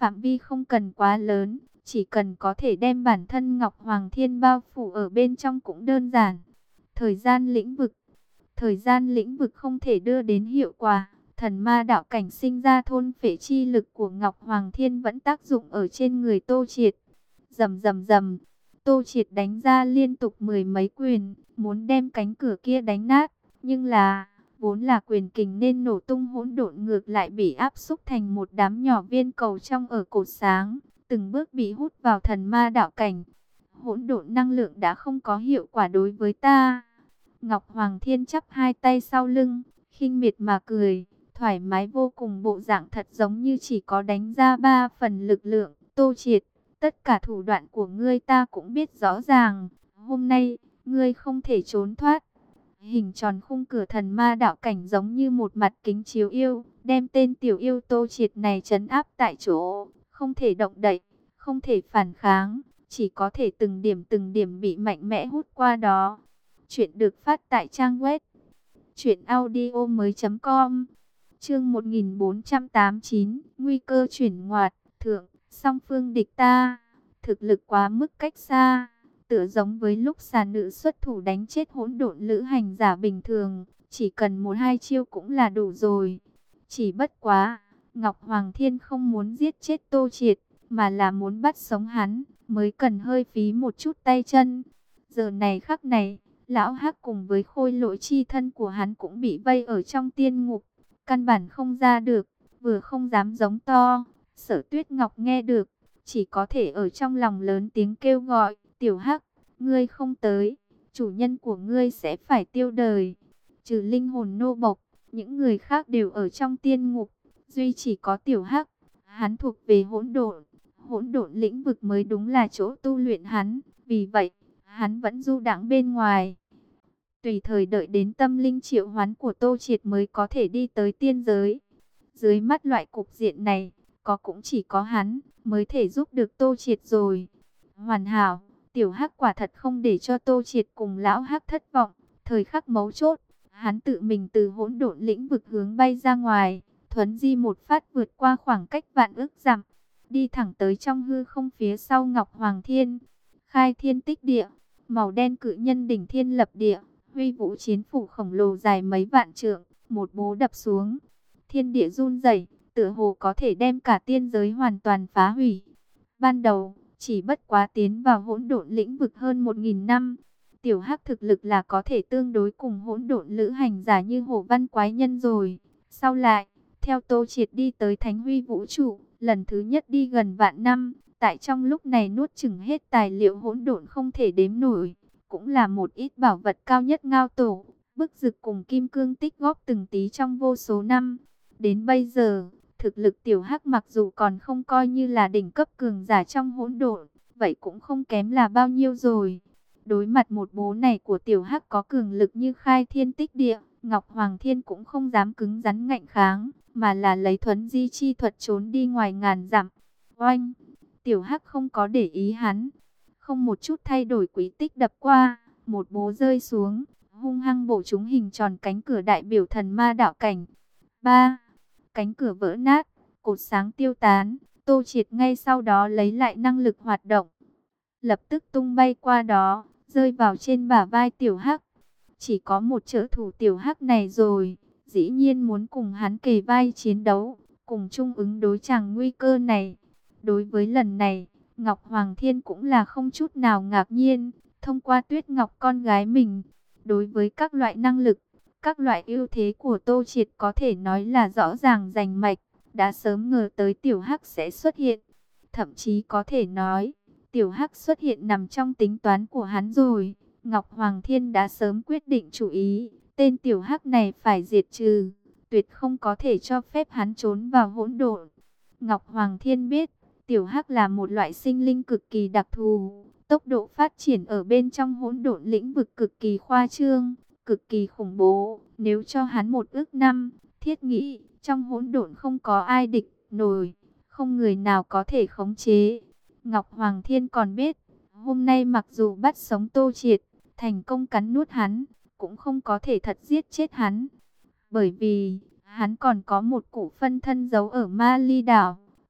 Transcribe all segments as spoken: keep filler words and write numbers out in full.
phạm vi không cần quá lớn, chỉ cần có thể đem bản thân Ngọc Hoàng Thiên bao phủ ở bên trong cũng đơn giản. Thời gian lĩnh vực. Thời gian lĩnh vực không thể đưa đến hiệu quả. Thần ma đạo cảnh sinh ra thôn phệ chi lực của Ngọc Hoàng Thiên vẫn tác dụng ở trên người Tô Triệt. Rầm rầm rầm, Tô Triệt đánh ra liên tục mười mấy quyền, muốn đem cánh cửa kia đánh nát, nhưng là vốn là quyền kình nên nổ tung hỗn độn ngược lại bị áp xúc thành một đám nhỏ viên cầu trong ở cột sáng, từng bước bị hút vào thần ma đạo cảnh. Hỗn độn năng lượng đã không có hiệu quả đối với ta. Ngọc Hoàng Thiên chắp hai tay sau lưng, khinh miệt mà cười, thoải mái vô cùng, bộ dạng thật giống như chỉ có đánh ra ba phần lực lượng. Tô Triệt, tất cả thủ đoạn của ngươi ta cũng biết rõ ràng, hôm nay, ngươi không thể trốn thoát. Hình tròn khung cửa thần ma đạo cảnh giống như một mặt kính chiếu yêu, đem tên tiểu yêu Tô Triệt này trấn áp tại chỗ, không thể động đậy, không thể phản kháng, chỉ có thể từng điểm từng điểm bị mạnh mẽ hút qua đó. Chuyện được phát tại trang web truyện audio mới.com. Chương một nghìn bốn trăm tám mươi chín, nguy cơ chuyển ngoặt, thượng, song phương địch ta, thực lực quá mức cách xa, tựa giống với lúc xà nữ xuất thủ đánh chết hỗn độn lữ hành giả bình thường, chỉ cần một hai chiêu cũng là đủ rồi. Chỉ bất quá, Ngọc Hoàng Thiên không muốn giết chết Tô Triệt, mà là muốn bắt sống hắn, mới cần hơi phí một chút tay chân. Giờ này khắc này, lão Hắc cùng với khôi lỗi chi thân của hắn cũng bị vây ở trong tiên ngục, căn bản không ra được, vừa không dám giống to. Sở Tuyết Ngọc nghe được, chỉ có thể ở trong lòng lớn tiếng kêu gọi, tiểu Hắc, ngươi không tới, chủ nhân của ngươi sẽ phải tiêu đời. Trừ linh hồn nô bộc, những người khác đều ở trong tiên ngục, duy chỉ có tiểu Hắc, hắn thuộc về hỗn độn, hỗn độn lĩnh vực mới đúng là chỗ tu luyện hắn, vì vậy, hắn vẫn du đãng bên ngoài. Tùy thời đợi đến tâm linh triệu hoán của Tô Triệt mới có thể đi tới tiên giới. Dưới mắt loại cục diện này, có cũng chỉ có hắn mới thể giúp được Tô Triệt rồi. Hoàn hảo, tiểu Hắc quả thật không để cho Tô Triệt cùng lão Hắc thất vọng. Thời khắc mấu chốt, hắn tự mình từ hỗn độn lĩnh vực hướng bay ra ngoài, thuấn di một phát vượt qua khoảng cách vạn ức dặm, đi thẳng tới trong hư không phía sau Ngọc Hoàng Thiên. Khai thiên tích địa, màu đen cự nhân đỉnh thiên lập địa, huy vũ chiến phủ khổng lồ dài mấy vạn trượng, một bố đập xuống, thiên địa run rẩy, tựa hồ có thể đem cả tiên giới hoàn toàn phá hủy. Ban đầu, chỉ bất quá tiến vào hỗn độn lĩnh vực hơn một nghìn năm, tiểu Hắc thực lực là có thể tương đối cùng hỗn độn lữ hành giả như Hổ Văn Quái Nhân rồi. Sau lại, theo Tô Triệt đi tới Thánh Huy Vũ Trụ, lần thứ nhất đi gần vạn năm, tại trong lúc này nuốt chửng hết tài liệu hỗn độn không thể đếm nổi, cũng là một ít bảo vật cao nhất ngao tổ, bức dực cùng kim cương tích góp từng tí trong vô số năm. Đến bây giờ, thực lực tiểu Hắc mặc dù còn không coi như là đỉnh cấp cường giả trong hỗn độn, vậy cũng không kém là bao nhiêu rồi. Đối mặt một bố này của tiểu Hắc có cường lực như khai thiên tích địa, Ngọc Hoàng Thiên cũng không dám cứng rắn ngạnh kháng, mà là lấy thuấn di chi thuật trốn đi ngoài ngàn dặm. Oanh! Tiểu Hắc không có để ý hắn, không một chút thay đổi quý tích đập qua, một bố rơi xuống, hung hăng bổ trúng hình tròn cánh cửa đại biểu thần ma đạo cảnh. Ba, cánh cửa vỡ nát, cột sáng tiêu tán, Tô Triệt ngay sau đó lấy lại năng lực hoạt động, lập tức tung bay qua đó, rơi vào trên bả vai tiểu Hắc. Chỉ có một trợ thủ tiểu Hắc này rồi, dĩ nhiên muốn cùng hắn kề vai chiến đấu, cùng chung ứng đối chàng nguy cơ này. Đối với lần này, Ngọc Hoàng Thiên cũng là không chút nào ngạc nhiên, thông qua Tuyết Ngọc con gái mình, đối với các loại năng lực, các loại ưu thế của Tô Triệt có thể nói là rõ ràng rành mạch, đã sớm ngờ tới tiểu Hắc sẽ xuất hiện. Thậm chí có thể nói, tiểu Hắc xuất hiện nằm trong tính toán của hắn rồi. Ngọc Hoàng Thiên đã sớm quyết định chủ ý, tên tiểu Hắc này phải diệt trừ, tuyệt không có thể cho phép hắn trốn vào hỗn độn. Ngọc Hoàng Thiên biết, tiểu Hắc là một loại sinh linh cực kỳ đặc thù, tốc độ phát triển ở bên trong hỗn độn lĩnh vực cực kỳ khoa trương, cực kỳ khủng bố. Nếu cho hắn một ước năm, thiết nghĩ trong hỗn độn không có ai địch nổi, không người nào có thể khống chế. Ngọc Hoàng Thiên còn biết, hôm nay mặc dù bắt sống Tô Triệt, thành công cắn nuốt hắn, cũng không có thể thật giết chết hắn, bởi vì hắn còn có một cụ phân thân giấu ở Ma Ly đảo,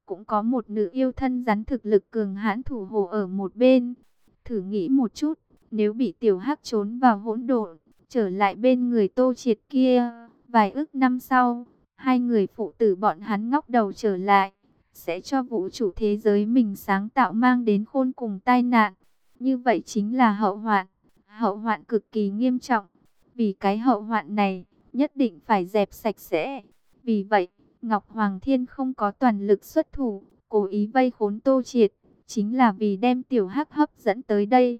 cũng có một nữ yêu thân rắn thực lực cường hãn thủ hộ ở một bên. Thử nghĩ một chút, nếu bị tiểu hắc trốn vào hỗn độn, trở lại bên người Tô Triệt kia, vài ức năm sau, hai người phụ tử bọn hắn ngóc đầu trở lại, sẽ cho vũ trụ thế giới mình sáng tạo mang đến khôn cùng tai nạn. Như vậy chính là hậu hoạn, hậu hoạn cực kỳ nghiêm trọng. Vì cái hậu hoạn này, nhất định phải dẹp sạch sẽ. Vì vậy, Ngọc Hoàng Thiên không có toàn lực xuất thủ, cố ý vây khốn Tô Triệt, chính là vì đem tiểu hắc hấp dẫn tới đây.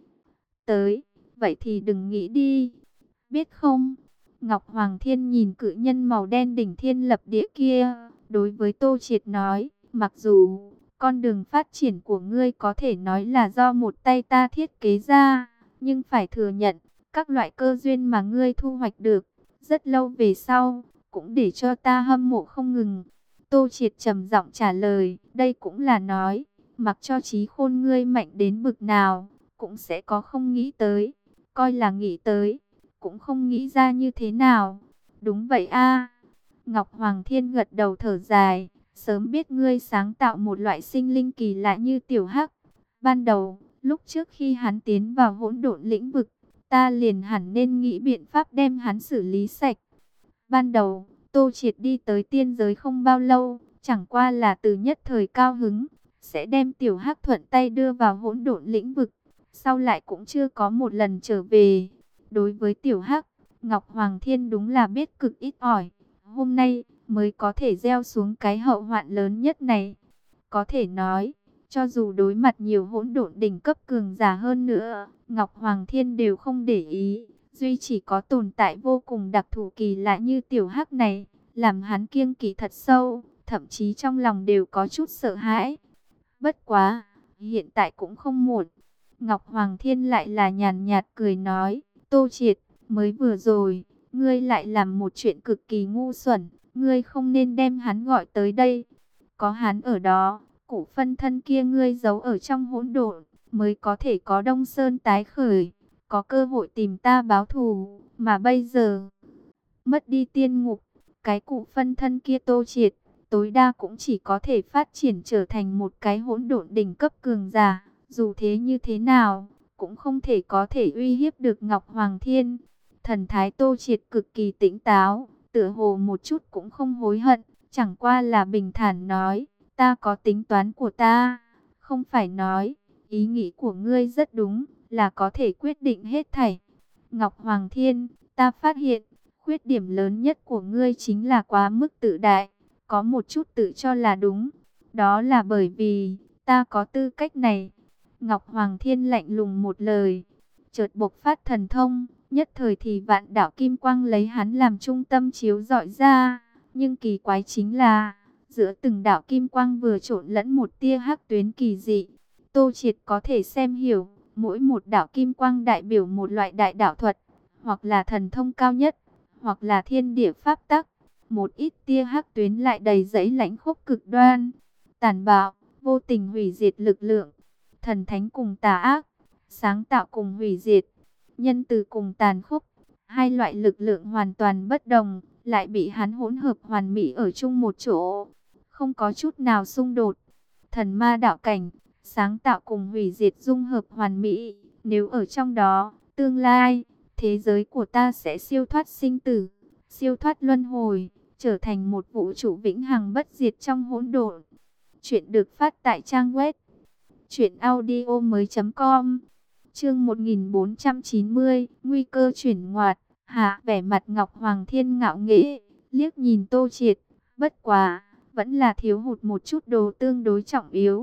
Tới, vậy thì đừng nghĩ đi, biết không? Ngọc Hoàng Thiên nhìn cự nhân màu đen đỉnh thiên lập địa kia, đối với Tô Triệt nói, mặc dù con đường phát triển của ngươi có thể nói là do một tay ta thiết kế ra, nhưng phải thừa nhận, các loại cơ duyên mà ngươi thu hoạch được, rất lâu về sau, cũng để cho ta hâm mộ không ngừng. Tô Triệt trầm giọng trả lời, đây cũng là nói, mặc cho trí khôn ngươi mạnh đến bực nào, cũng sẽ có không nghĩ tới, coi là nghĩ tới, cũng không nghĩ ra như thế nào. Đúng vậy a. Ngọc Hoàng Thiên gật đầu thở dài, sớm biết ngươi sáng tạo một loại sinh linh kỳ lạ như tiểu hắc. Ban đầu, lúc trước khi hắn tiến vào hỗn độn lĩnh vực, ta liền hẳn nên nghĩ biện pháp đem hắn xử lý sạch. Ban đầu, Tô Triệt đi tới tiên giới không bao lâu, chẳng qua là từ nhất thời cao hứng, sẽ đem tiểu hắc thuận tay đưa vào hỗn độn lĩnh vực, sau lại cũng chưa có một lần trở về. Đối với tiểu hắc, Ngọc Hoàng Thiên đúng là biết cực ít ỏi, hôm nay mới có thể gieo xuống cái hậu hoạn lớn nhất này. Có thể nói, cho dù đối mặt nhiều hỗn độn đỉnh cấp cường giả hơn nữa, Ngọc Hoàng Thiên đều không để ý. Duy chỉ có tồn tại vô cùng đặc thù kỳ lạ như tiểu hắc này, làm hắn kiêng kỵ thật sâu, thậm chí trong lòng đều có chút sợ hãi. Bất quá, hiện tại cũng không muộn. Ngọc Hoàng Thiên lại là nhàn nhạt cười nói, Tô Triệt, mới vừa rồi, ngươi lại làm một chuyện cực kỳ ngu xuẩn, ngươi không nên đem hắn gọi tới đây. Có hắn ở đó, củ phân thân kia ngươi giấu ở trong hỗn độn, mới có thể có Đông Sơn tái khởi, có cơ hội tìm ta báo thù, mà bây giờ mất đi tiên ngục, cái cụ phân thân kia Tô Triệt, tối đa cũng chỉ có thể phát triển trở thành một cái hỗn độn đỉnh cấp cường giả, dù thế như thế nào, cũng không thể có thể uy hiếp được Ngọc Hoàng Thiên. Thần thái Tô Triệt cực kỳ tỉnh táo, tựa hồ một chút cũng không hối hận, chẳng qua là bình thản nói, ta có tính toán của ta, không phải nói, ý nghĩ của ngươi rất đúng, là có thể quyết định hết thảy. Ngọc Hoàng Thiên, ta phát hiện, khuyết điểm lớn nhất của ngươi chính là quá mức tự đại, có một chút tự cho là đúng. Đó là bởi vì, ta có tư cách này. Ngọc Hoàng Thiên lạnh lùng một lời, chợt bộc phát thần thông, nhất thời thì vạn đạo kim quang lấy hắn làm trung tâm chiếu rọi ra. Nhưng kỳ quái chính là, giữa từng đạo kim quang vừa trộn lẫn một tia hắc tuyến kỳ dị. Tô Triệt có thể xem hiểu, mỗi một đạo kim quang đại biểu một loại đại đạo thuật, hoặc là thần thông cao nhất, hoặc là thiên địa pháp tắc. Một ít tia hắc tuyến lại đầy dẫy lãnh khốc cực đoan, tàn bạo, vô tình hủy diệt lực lượng. Thần thánh cùng tà ác, sáng tạo cùng hủy diệt, nhân từ cùng tàn khốc, hai loại lực lượng hoàn toàn bất đồng, lại bị hắn hỗn hợp hoàn mỹ ở chung một chỗ, không có chút nào xung đột. Thần ma đạo cảnh, sáng tạo cùng hủy diệt dung hợp hoàn mỹ, nếu ở trong đó, tương lai, thế giới của ta sẽ siêu thoát sinh tử, siêu thoát luân hồi, trở thành một vũ trụ vĩnh hằng bất diệt trong hỗn độn. Chuyện được phát tại trang web truyện audio mới chấm com. Chương một nghìn bốn trăm chín mươi, nguy cơ chuyển ngoặt. Hạ, vẻ mặt Ngọc Hoàng Thiên ngạo nghễ, liếc nhìn Tô Triệt, bất quá, vẫn là thiếu hụt một chút đồ tương đối trọng yếu.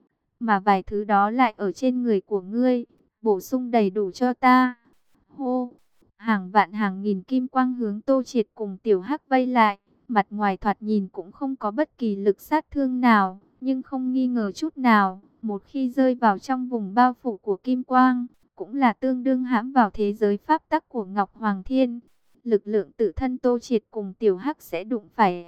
Mà vài thứ đó lại ở trên người của ngươi, bổ sung đầy đủ cho ta. Hô, hàng vạn hàng nghìn kim quang hướng Tô Triệt cùng tiểu hắc vây lại, mặt ngoài thoạt nhìn cũng không có bất kỳ lực sát thương nào, nhưng không nghi ngờ chút nào, một khi rơi vào trong vùng bao phủ của kim quang, cũng là tương đương hãm vào thế giới pháp tắc của Ngọc Hoàng Thiên. Lực lượng tự thân Tô Triệt cùng tiểu hắc sẽ đụng phải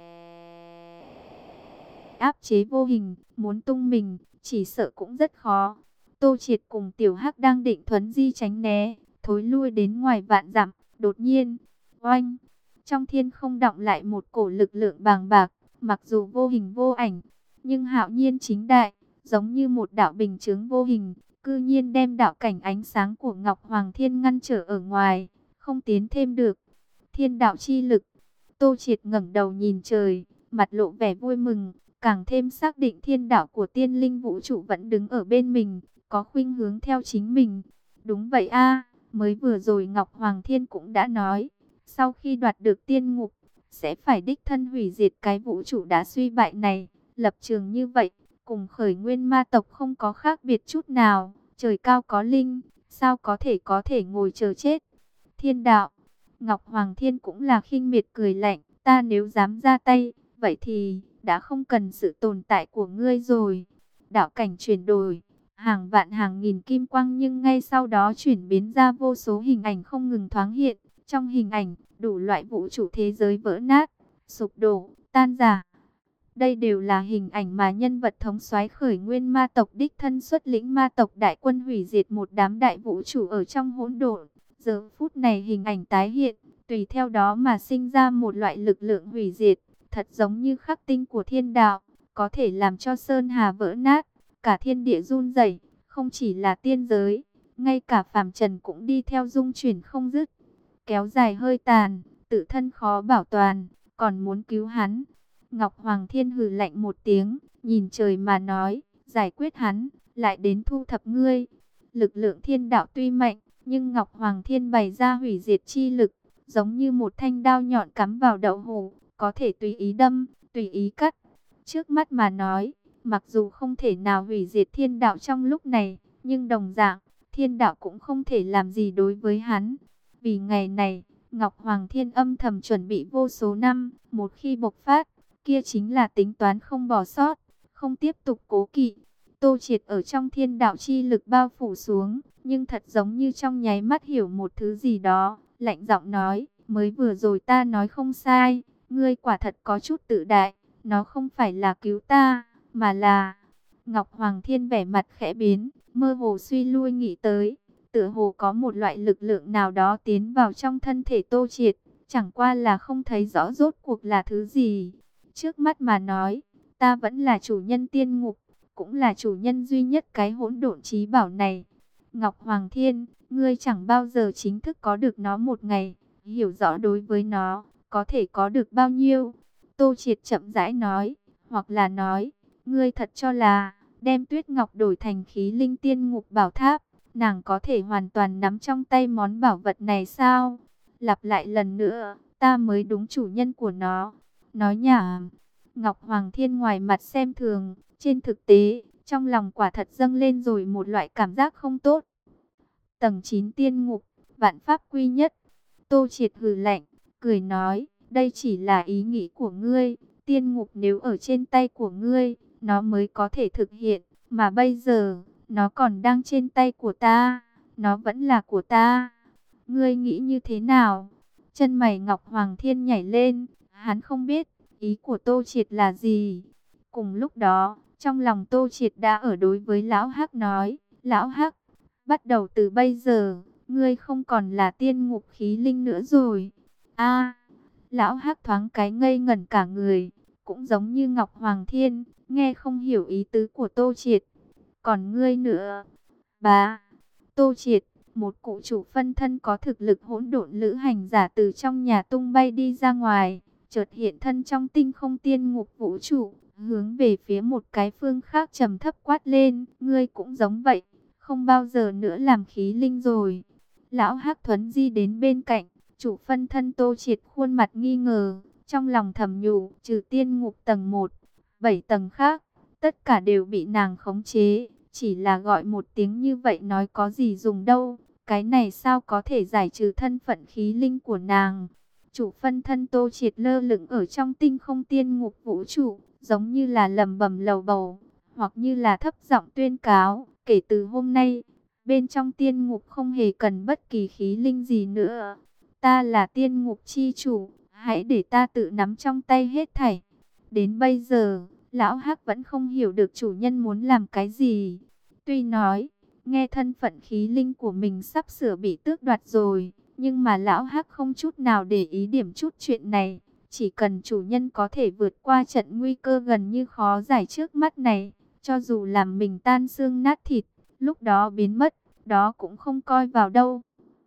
áp chế vô hình, muốn tung mình, chỉ sợ cũng rất khó. Tô Triệt cùng tiểu hắc đang định thuấn di tránh né, thối lui đến ngoài vạn dặm, đột nhiên, oanh, trong thiên không đọng lại một cổ lực lượng bàng bạc, mặc dù vô hình vô ảnh, nhưng hạo nhiên chính đại, giống như một đạo bình chướng vô hình, cư nhiên đem đạo cảnh ánh sáng của Ngọc Hoàng Thiên ngăn trở ở ngoài, không tiến thêm được. Thiên đạo chi lực. Tô Triệt ngẩng đầu nhìn trời, mặt lộ vẻ vui mừng, càng thêm xác định thiên đạo của tiên linh vũ trụ vẫn đứng ở bên mình, có khuynh hướng theo chính mình. Đúng vậy a, mới vừa rồi Ngọc Hoàng Thiên cũng đã nói, sau khi đoạt được tiên ngục, sẽ phải đích thân hủy diệt cái vũ trụ đã suy bại này. Lập trường như vậy, cùng khởi nguyên ma tộc không có khác biệt chút nào. Trời cao có linh, sao có thể có thể ngồi chờ chết. Thiên đạo. Ngọc Hoàng Thiên cũng là khinh miệt cười lạnh, ta nếu dám ra tay, vậy thì đã không cần sự tồn tại của ngươi rồi. Đạo cảnh chuyển đổi, hàng vạn hàng nghìn kim quang, nhưng ngay sau đó chuyển biến ra vô số hình ảnh không ngừng thoáng hiện. Trong hình ảnh, đủ loại vũ trụ thế giới vỡ nát, sụp đổ, tan rã. Đây đều là hình ảnh mà nhân vật thống soái khởi nguyên ma tộc đích thân xuất lĩnh ma tộc đại quân hủy diệt một đám đại vũ trụ ở trong hỗn độn. Giờ phút này hình ảnh tái hiện, tùy theo đó mà sinh ra một loại lực lượng hủy diệt, thật giống như khắc tinh của thiên đạo, có thể làm cho sơn hà vỡ nát, cả thiên địa run rẩy, không chỉ là tiên giới, ngay cả phàm trần cũng đi theo rung chuyển không dứt. Kéo dài hơi tàn, tự thân khó bảo toàn, còn muốn cứu hắn. Ngọc Hoàng Thiên hừ lạnh một tiếng, nhìn trời mà nói, giải quyết hắn, lại đến thu thập ngươi. Lực lượng thiên đạo tuy mạnh, nhưng Ngọc Hoàng Thiên bày ra hủy diệt chi lực, giống như một thanh đao nhọn cắm vào đậu hũ, có thể tùy ý đâm, tùy ý cắt. Trước mắt mà nói, mặc dù không thể nào hủy diệt thiên đạo trong lúc này, nhưng đồng dạng, thiên đạo cũng không thể làm gì đối với hắn. Vì ngày này, Ngọc Hoàng Thiên âm thầm chuẩn bị vô số năm, một khi bộc phát, kia chính là tính toán không bỏ sót, không tiếp tục cố kỵ. Tô Triệt ở trong thiên đạo chi lực bao phủ xuống, nhưng thật giống như trong nháy mắt hiểu một thứ gì đó, lạnh giọng nói, mới vừa rồi ta nói không sai, ngươi quả thật có chút tự đại, nó không phải là cứu ta, mà là... Ngọc Hoàng Thiên vẻ mặt khẽ biến, mơ hồ suy lui nghĩ tới, tựa hồ có một loại lực lượng nào đó tiến vào trong thân thể Tô Triệt, chẳng qua là không thấy rõ rốt cuộc là thứ gì. Trước mắt mà nói, ta vẫn là chủ nhân tiên ngục, cũng là chủ nhân duy nhất cái hỗn độn trí bảo này. Ngọc Hoàng Thiên, ngươi chẳng bao giờ chính thức có được nó một ngày, hiểu rõ đối với nó, có thể có được bao nhiêu. Tô Triệt chậm rãi nói, hoặc là nói, ngươi thật cho là, đem Tuyết Ngọc đổi thành khí linh tiên ngục bảo tháp, nàng có thể hoàn toàn nắm trong tay món bảo vật này sao? Lặp lại lần nữa, ta mới đúng chủ nhân của nó. Nói nhảm. Ngọc Hoàng Thiên ngoài mặt xem thường, trên thực tế, trong lòng quả thật dâng lên rồi một loại cảm giác không tốt. Tầng chín tiên ngục, vạn pháp quy nhất. Tô Triệt hừ lạnh, cười nói, đây chỉ là ý nghĩ của ngươi, tiên ngục nếu ở trên tay của ngươi, nó mới có thể thực hiện, mà bây giờ, nó còn đang trên tay của ta, nó vẫn là của ta. Ngươi nghĩ như thế nào? Chân mày Ngọc Hoàng Thiên nhảy lên, hắn không biết ý của Tô Triệt là gì. Cùng lúc đó, trong lòng Tô Triệt đã ở đối với Lão Hắc nói, Lão Hắc, bắt đầu từ bây giờ, ngươi không còn là tiên ngục khí linh nữa rồi. A, Lão Hắc thoáng cái ngây ngẩn cả người, cũng giống như Ngọc Hoàng Thiên, nghe không hiểu ý tứ của Tô Triệt. Còn ngươi nữa? Bà, Tô Triệt, một cụ chủ phân thân có thực lực hỗn độn lữ hành giả từ trong nhà tung bay đi ra ngoài, chợt hiện thân trong tinh không tiên ngục vũ trụ, hướng về phía một cái phương khác trầm thấp quát lên, ngươi cũng giống vậy, không bao giờ nữa làm khí linh rồi. Lão Hắc Thuấn di đến bên cạnh, chủ phân thân Tô Triệt khuôn mặt nghi ngờ, trong lòng thầm nhủ, trừ tiên ngục tầng một, bảy tầng khác, tất cả đều bị nàng khống chế, chỉ là gọi một tiếng như vậy nói có gì dùng đâu, cái này sao có thể giải trừ thân phận khí linh của nàng. Chủ phân thân Tô Triệt lơ lửng ở trong tinh không tiên ngục vũ trụ, giống như là lầm bầm lầu bầu, hoặc như là thấp giọng tuyên cáo, kể từ hôm nay, bên trong tiên ngục không hề cần bất kỳ khí linh gì nữa. Ta là tiên ngục chi chủ, hãy để ta tự nắm trong tay hết thảy. Đến bây giờ, Lão Hắc vẫn không hiểu được chủ nhân muốn làm cái gì. Tuy nói, nghe thân phận khí linh của mình sắp sửa bị tước đoạt rồi, nhưng mà Lão Hắc không chút nào để ý điểm chút chuyện này. Chỉ cần chủ nhân có thể vượt qua trận nguy cơ gần như khó giải trước mắt này, cho dù làm mình tan xương nát thịt, lúc đó biến mất, đó cũng không coi vào đâu.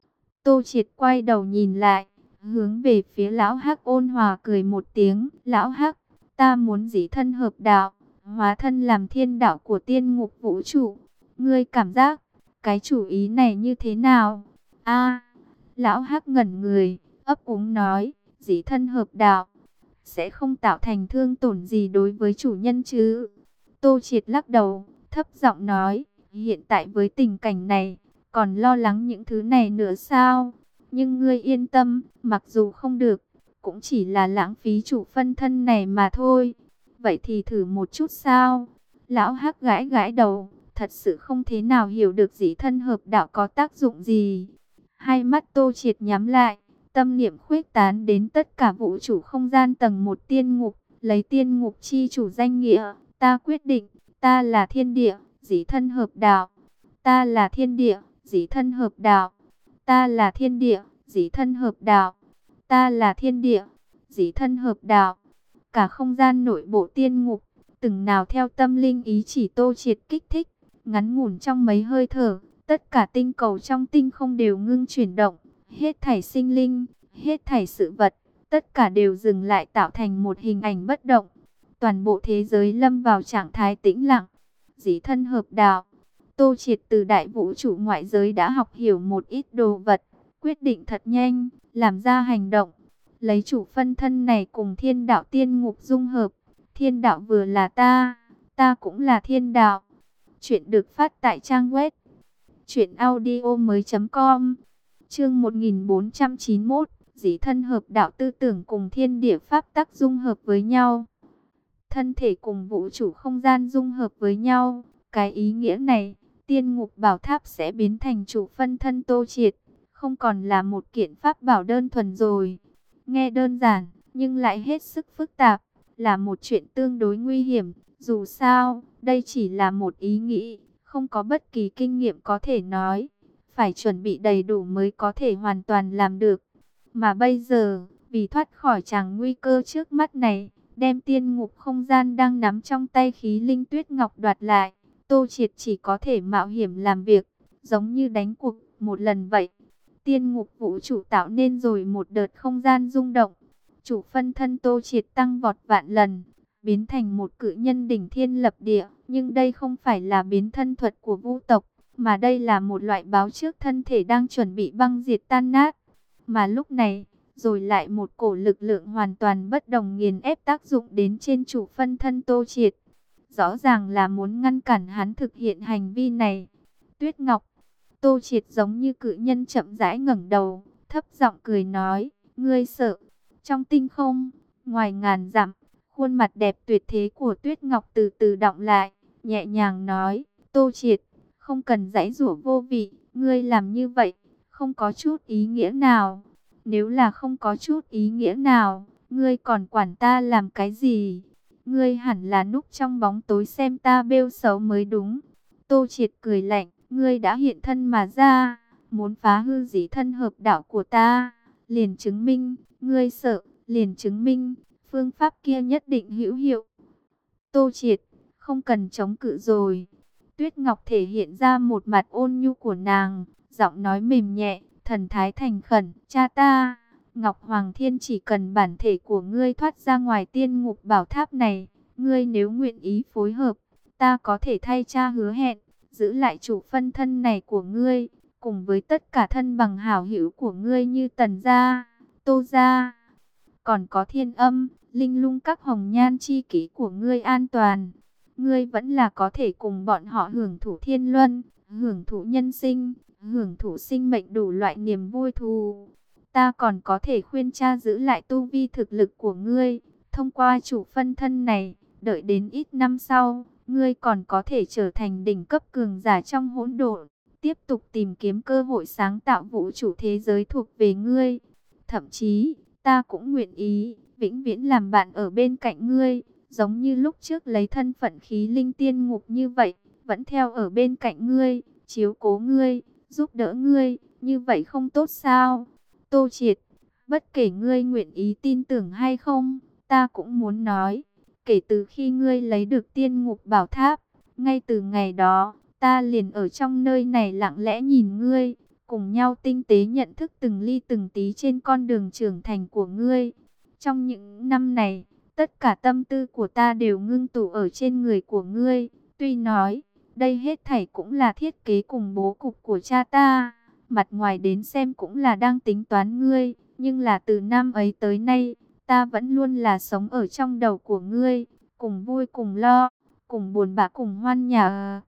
Tô Triệt quay đầu nhìn lại, hướng về phía lão Hắc ôn hòa cười một tiếng. Lão Hắc, ta muốn dĩ thân hợp đạo, hóa thân làm thiên đạo của tiên ngục vũ trụ. Ngươi cảm giác, cái chủ ý này như thế nào? A, lão Hắc ngẩn người, ấp úng nói, dĩ thân hợp đạo, sẽ không tạo thành thương tổn gì đối với chủ nhân chứ? Tô Triệt lắc đầu, thấp giọng nói, hiện tại với tình cảnh này, còn lo lắng những thứ này nữa sao? Nhưng ngươi yên tâm, mặc dù không được, cũng chỉ là lãng phí chủ phân thân này mà thôi. Vậy thì thử một chút sao? Lão Hắc gãi gãi đầu, thật sự không thế nào hiểu được dĩ thân hợp đạo có tác dụng gì. Hai mắt Tô Triệt nhắm lại, tâm niệm khuếch tán đến tất cả vũ trụ không gian tầng một tiên ngục, lấy tiên ngục chi chủ danh nghĩa, ta quyết định, ta là thiên địa, dĩ thân hợp đạo. Ta là thiên địa, dĩ thân hợp đạo. Ta là thiên địa, dĩ thân hợp đạo. Ta là thiên địa, dĩ thân hợp đạo. Cả không gian nội bộ tiên ngục, từng nào theo tâm linh ý chỉ Tô Triệt kích thích, ngắn ngủn trong mấy hơi thở, tất cả tinh cầu trong tinh không đều ngưng chuyển động, hết thảy sinh linh, hết thảy sự vật, tất cả đều dừng lại tạo thành một hình ảnh bất động. Toàn bộ thế giới lâm vào trạng thái tĩnh lặng. Dĩ thân hợp đạo. Tô Triệt từ đại vũ trụ ngoại giới đã học hiểu một ít đồ vật, quyết định thật nhanh, làm ra hành động. Lấy chủ phân thân này cùng thiên đạo tiên ngục dung hợp. Thiên đạo vừa là ta, ta cũng là thiên đạo. Chuyện được phát tại trang web truyện audio mới chấm com. Chương một nghìn bốn trăm chín mươi mốt, dĩ thân hợp đạo tư tưởng cùng thiên địa pháp tắc dung hợp với nhau. Thân thể cùng vũ trụ không gian dung hợp với nhau. Cái ý nghĩa này, tiên ngục bảo tháp sẽ biến thành chủ phân thân Tô Triệt, không còn là một kiện pháp bảo đơn thuần rồi. Nghe đơn giản, nhưng lại hết sức phức tạp, là một chuyện tương đối nguy hiểm. Dù sao, đây chỉ là một ý nghĩ, không có bất kỳ kinh nghiệm có thể nói. Phải chuẩn bị đầy đủ mới có thể hoàn toàn làm được. Mà bây giờ, vì thoát khỏi tràng nguy cơ trước mắt này, đem tiên ngục không gian đang nắm trong tay khí linh tuyết ngọc đoạt lại, Tô Triệt chỉ có thể mạo hiểm làm việc, giống như đánh cuộc một lần vậy. Tiên ngục vũ trụ tạo nên rồi một đợt không gian rung động. Chủ phân thân Tô Triệt tăng vọt vạn lần, biến thành một cự nhân đỉnh thiên lập địa. Nhưng đây không phải là biến thân thuật của vũ tộc, mà đây là một loại báo trước thân thể đang chuẩn bị băng diệt tan nát. Mà lúc này, rồi lại một cổ lực lượng hoàn toàn bất đồng nghiền ép tác dụng đến trên chủ phân thân Tô Triệt. Rõ ràng là muốn ngăn cản hắn thực hiện hành vi này. Tuyết Ngọc, Tô Triệt giống như cự nhân chậm rãi ngẩng đầu, thấp giọng cười nói, ngươi sợ. Trong tinh không, ngoài ngàn dặm, khuôn mặt đẹp tuyệt thế của Tuyết Ngọc từ từ đọng lại, nhẹ nhàng nói, Tô Triệt, không cần giãy giụa vô vị, ngươi làm như vậy, không có chút ý nghĩa nào. Nếu là không có chút ý nghĩa nào, ngươi còn quản ta làm cái gì? Ngươi hẳn là núp trong bóng tối xem ta bêu xấu mới đúng. Tô Triệt cười lạnh, ngươi đã hiện thân mà ra, muốn phá hư dĩ thân hợp đạo của ta, liền chứng minh, ngươi sợ, liền chứng minh, phương pháp kia nhất định hữu hiệu. Tô Triệt, không cần chống cự rồi. Tuyết Ngọc thể hiện ra một mặt ôn nhu của nàng, giọng nói mềm nhẹ, thần thái thành khẩn, cha ta, Ngọc Hoàng Thiên chỉ cần bản thể của ngươi thoát ra ngoài tiên ngục bảo tháp này, ngươi nếu nguyện ý phối hợp, ta có thể thay cha hứa hẹn, giữ lại chủ phân thân này của ngươi, cùng với tất cả thân bằng hảo hữu của ngươi như Tần gia, Tô gia, còn có Thiên Âm, Linh Lung các hồng nhan chi kỷ của ngươi an toàn. Ngươi vẫn là có thể cùng bọn họ hưởng thụ thiên luân, hưởng thụ nhân sinh, hưởng thụ sinh mệnh đủ loại niềm vui thú. Ta còn có thể khuyên cha giữ lại tu vi thực lực của ngươi, thông qua chủ phân thân này, đợi đến ít năm sau, ngươi còn có thể trở thành đỉnh cấp cường giả trong hỗn độn, tiếp tục tìm kiếm cơ hội sáng tạo vũ trụ thế giới thuộc về ngươi. Thậm chí, ta cũng nguyện ý, vĩnh viễn làm bạn ở bên cạnh ngươi, giống như lúc trước lấy thân phận khí linh tiên ngục như vậy, vẫn theo ở bên cạnh ngươi, chiếu cố ngươi, giúp đỡ ngươi, như vậy không tốt sao? Tô Triệt, Bất kể ngươi nguyện ý tin tưởng hay không, ta cũng muốn nói, kể từ khi ngươi lấy được tiên ngục bảo tháp, ngay từ ngày đó, ta liền ở trong nơi này lặng lẽ nhìn ngươi, cùng nhau tinh tế nhận thức từng ly từng tí trên con đường trưởng thành của ngươi. Trong những năm này, tất cả tâm tư của ta đều ngưng tụ ở trên người của ngươi. Tuy nói, đây hết thảy cũng là thiết kế cùng bố cục của cha ta, mặt ngoài đến xem cũng là đang tính toán ngươi, nhưng là từ năm ấy tới nay, ta vẫn luôn là sống ở trong đầu của ngươi, cùng vui cùng lo, cùng buồn bã cùng hoan nhạc.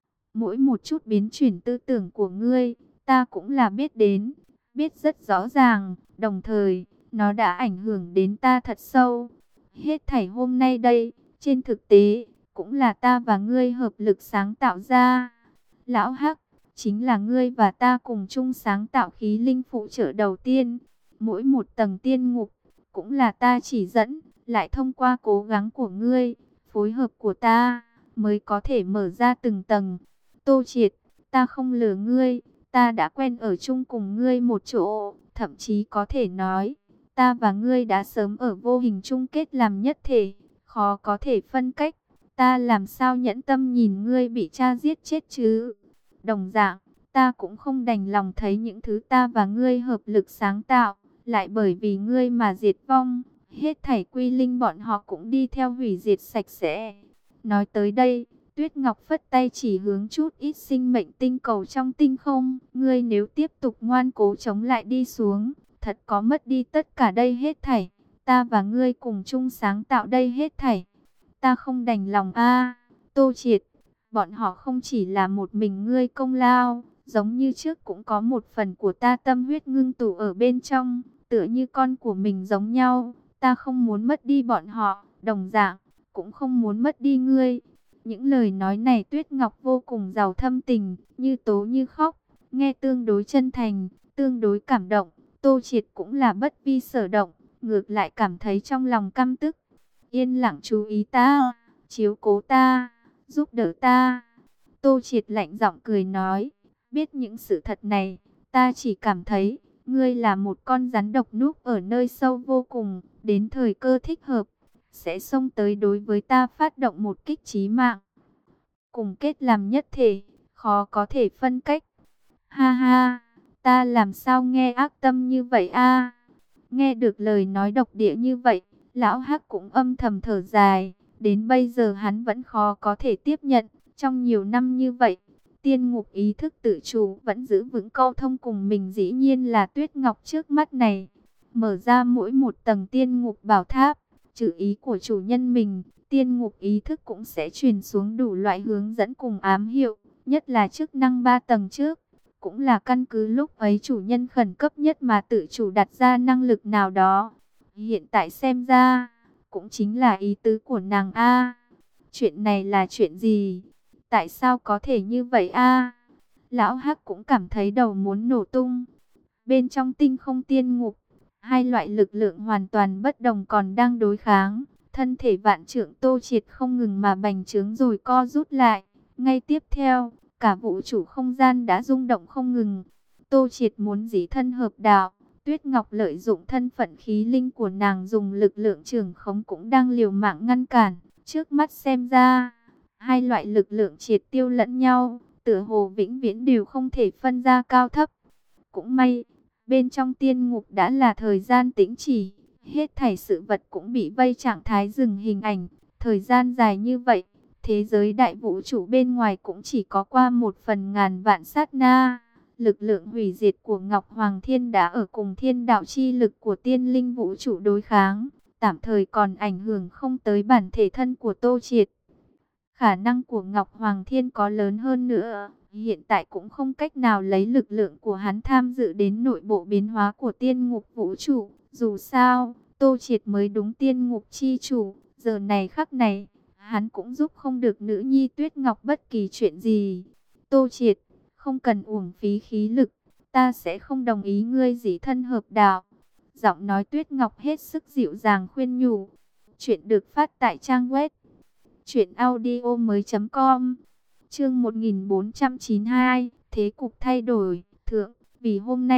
Mỗi một chút biến chuyển tư tưởng của ngươi, ta cũng là biết đến, biết rất rõ ràng, đồng thời, nó đã ảnh hưởng đến ta thật sâu. Hết thảy hôm nay đây, trên thực tế, cũng là ta và ngươi hợp lực sáng tạo ra. Lão Hắc, chính là ngươi và ta cùng chung sáng tạo khí linh phụ trợ đầu tiên. Mỗi một tầng tiên ngục, cũng là ta chỉ dẫn, lại thông qua cố gắng của ngươi, phối hợp của ta, mới có thể mở ra từng tầng. Tô Triệt, ta không lừa ngươi, ta đã quen ở chung cùng ngươi một chỗ, thậm chí có thể nói, ta và ngươi đã sớm ở vô hình chung kết làm nhất thể, khó có thể phân cách. Ta làm sao nhẫn tâm nhìn ngươi bị cha giết chết chứ? Đồng dạng, ta cũng không đành lòng thấy những thứ ta và ngươi hợp lực sáng tạo, lại bởi vì ngươi mà diệt vong. Hết thảy quy linh bọn họ cũng đi theo hủy diệt sạch sẽ. Nói tới đây, Tuyết Ngọc phất tay chỉ hướng chút ít sinh mệnh tinh cầu trong tinh không. Ngươi nếu tiếp tục ngoan cố chống lại đi xuống, thật có mất đi tất cả đây hết thảy. Ta và ngươi cùng chung sáng tạo đây hết thảy. Ta không đành lòng a, Tô Triệt. Bọn họ không chỉ là một mình ngươi công lao, giống như trước cũng có một phần của ta tâm huyết ngưng tụ ở bên trong, tựa như con của mình giống nhau. Ta không muốn mất đi bọn họ, đồng dạng, cũng không muốn mất đi ngươi. Những lời nói này Tuyết Ngọc vô cùng giàu thâm tình, như tố như khóc, nghe tương đối chân thành, tương đối cảm động. Tô Triệt cũng là bất vi sở động, ngược lại cảm thấy trong lòng căm tức. Yên lặng chú ý ta, chiếu cố ta, giúp đỡ ta. Tô Triệt lạnh giọng cười nói, biết những sự thật này, ta chỉ cảm thấy, ngươi là một con rắn độc núp ở nơi sâu vô cùng, đến thời cơ thích hợp, sẽ xông tới đối với ta phát động một kích chí mạng. Cùng kết làm nhất thể, khó có thể phân cách. Ha ha, ta làm sao nghe ác tâm như vậy a? Nghe được lời nói độc địa như vậy, Lão Hắc cũng âm thầm thở dài. Đến bây giờ hắn vẫn khó có thể tiếp nhận. Trong nhiều năm như vậy, tiên ngục ý thức tự chủ vẫn giữ vững câu thông cùng mình, dĩ nhiên là Tuyết Ngọc trước mắt này. Mở ra mỗi một tầng tiên ngục bảo tháp, trừ ý của chủ nhân mình, tiên ngục ý thức cũng sẽ truyền xuống đủ loại hướng dẫn cùng ám hiệu, nhất là chức năng ba tầng trước. Cũng là căn cứ lúc ấy chủ nhân khẩn cấp nhất mà tự chủ đặt ra năng lực nào đó. Hiện tại xem ra, cũng chính là ý tứ của nàng A. Chuyện này là chuyện gì? Tại sao có thể như vậy A? Lão Hắc cũng cảm thấy đầu muốn nổ tung. Bên trong tinh không tiên ngục, hai loại lực lượng hoàn toàn bất đồng còn đang đối kháng. Thân thể vạn trượng Tô Triệt không ngừng mà bành trướng rồi co rút lại. Ngay tiếp theo, cả vũ trụ không gian đã rung động không ngừng. Tô Triệt muốn dí thân hợp đạo. Tuyết Ngọc lợi dụng thân phận khí linh của nàng dùng lực lượng trưởng khống cũng đang liều mạng ngăn cản. Trước mắt xem ra, hai loại lực lượng triệt tiêu lẫn nhau, tựa hồ vĩnh viễn đều không thể phân ra cao thấp. Cũng may, bên trong tiên ngục đã là thời gian tĩnh chỉ, hết thảy sự vật cũng bị vây trạng thái dừng hình ảnh. Thời gian dài như vậy, thế giới đại vũ trụ bên ngoài cũng chỉ có qua một phần ngàn vạn sát na. Lực lượng hủy diệt của Ngọc Hoàng Thiên đã ở cùng thiên đạo chi lực của tiên linh vũ trụ đối kháng, tạm thời còn ảnh hưởng không tới bản thể thân của Tô Triệt. Khả năng của Ngọc Hoàng Thiên có lớn hơn nữa, hiện tại cũng không cách nào lấy lực lượng của hắn tham dự đến nội bộ biến hóa của tiên ngục vũ trụ. Dù sao, Tô Triệt mới đúng tiên ngục chi chủ, giờ này khắc này, hắn cũng giúp không được nữ nhi Tuyết Ngọc bất kỳ chuyện gì. Tô Triệt, không cần uổng phí khí lực, ta sẽ không đồng ý ngươi dí thân hợp đạo. Giọng nói Tuyết Ngọc hết sức dịu dàng khuyên nhủ. Chuyện được phát tại trang web truyện audio mới chấm com. Chương một nghìn bốn trăm chín mươi hai, thế cục thay đổi. Thượng, vì hôm nay,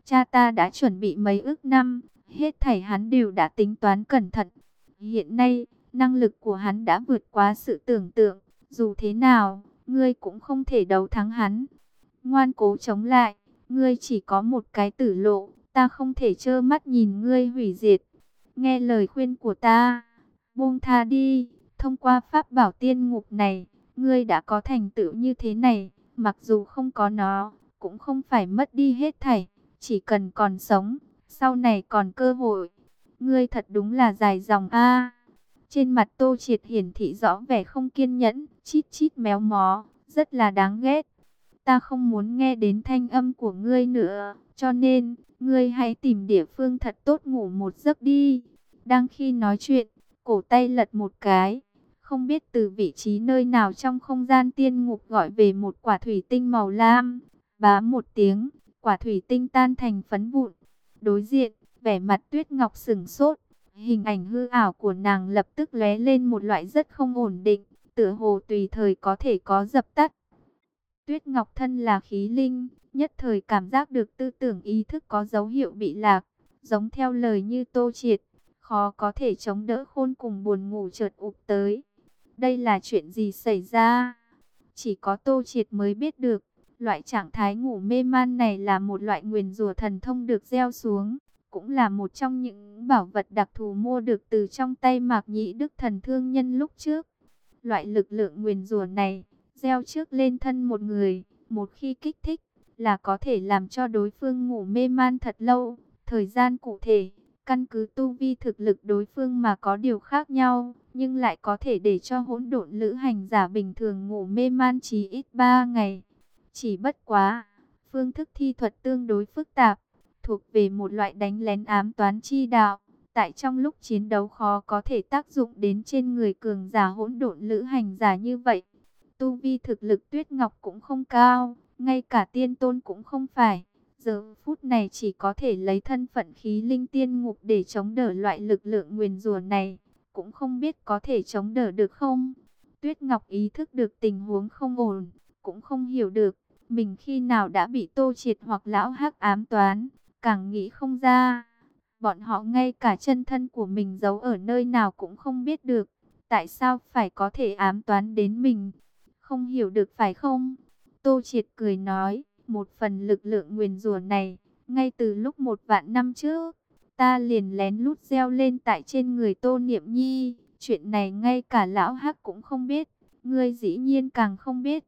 Cha ta đã chuẩn bị mấy ức năm, hết thảy hắn đều đã tính toán cẩn thận. Hiện nay, năng lực của hắn đã vượt quá sự tưởng tượng, dù thế nào, ngươi cũng không thể đấu thắng hắn. Ngoan cố chống lại, ngươi chỉ có một cái tử lộ, ta không thể trơ mắt nhìn ngươi hủy diệt. Nghe lời khuyên của ta, buông tha đi, thông qua pháp bảo tiên ngục này, ngươi đã có thành tựu như thế này, mặc dù không có nó, cũng không phải mất đi hết thảy, chỉ cần còn sống, sau này còn cơ hội. Ngươi thật đúng là dài dòng a. Trên mặt Tô Triệt hiển thị rõ vẻ không kiên nhẫn, chít chít méo mó, rất là đáng ghét. Ta không muốn nghe đến thanh âm của ngươi nữa, cho nên, ngươi hãy tìm địa phương thật tốt ngủ một giấc đi. Đang khi nói chuyện, cổ tay lật một cái, không biết từ vị trí nơi nào trong không gian tiên ngục gọi về một quả thủy tinh màu lam. Bá một tiếng, quả thủy tinh tan thành phấn vụn. Đối diện, vẻ mặt Tuyết Ngọc sững sốt, hình ảnh hư ảo của nàng lập tức lóe lên một loại rất không ổn định, tựa hồ tùy thời có thể có dập tắt. Tuyết Ngọc thân là khí linh, nhất thời cảm giác được tư tưởng ý thức có dấu hiệu bị lạc, giống theo lời như Tô Triệt, khó có thể chống đỡ khôn cùng buồn ngủ chợt ụp tới. Đây là chuyện gì xảy ra? Chỉ có Tô Triệt mới biết được, loại trạng thái ngủ mê man này là một loại nguyền rủa thần thông được gieo xuống, cũng là một trong những bảo vật đặc thù mua được từ trong tay Mạc Nhĩ Đức thần thương nhân lúc trước. Loại lực lượng nguyền rủa này, gieo trước lên thân một người, một khi kích thích, là có thể làm cho đối phương ngủ mê man thật lâu. Thời gian cụ thể, căn cứ tu vi thực lực đối phương mà có điều khác nhau, nhưng lại có thể để cho hỗn độn lữ hành giả bình thường ngủ mê man chí ít ba ngày. Chỉ bất quá, phương thức thi thuật tương đối phức tạp, thuộc về một loại đánh lén ám toán chi đạo. Tại trong lúc chiến đấu khó có thể tác dụng đến trên người cường giả hỗn độn lữ hành giả như vậy. Tu vi thực lực Tuyết Ngọc cũng không cao, ngay cả tiên tôn cũng không phải. Giờ phút này chỉ có thể lấy thân phận khí linh tiên ngục để chống đỡ loại lực lượng nguyền rủa này. Cũng không biết có thể chống đỡ được không? Tuyết Ngọc ý thức được tình huống không ổn, cũng không hiểu được mình khi nào đã bị Tô Triệt hoặc lão hắc ám toán, càng nghĩ không ra. Bọn họ ngay cả chân thân của mình giấu ở nơi nào cũng không biết được, tại sao phải có thể ám toán đến mình? Không hiểu được phải không? Tô Triệt cười nói, một phần lực lượng nguyền rủa này, ngay từ lúc một vạn năm trước, ta liền lén lút gieo lên tại trên người Tô Niệm Nhi. Chuyện này ngay cả lão hắc cũng không biết, ngươi dĩ nhiên càng không biết.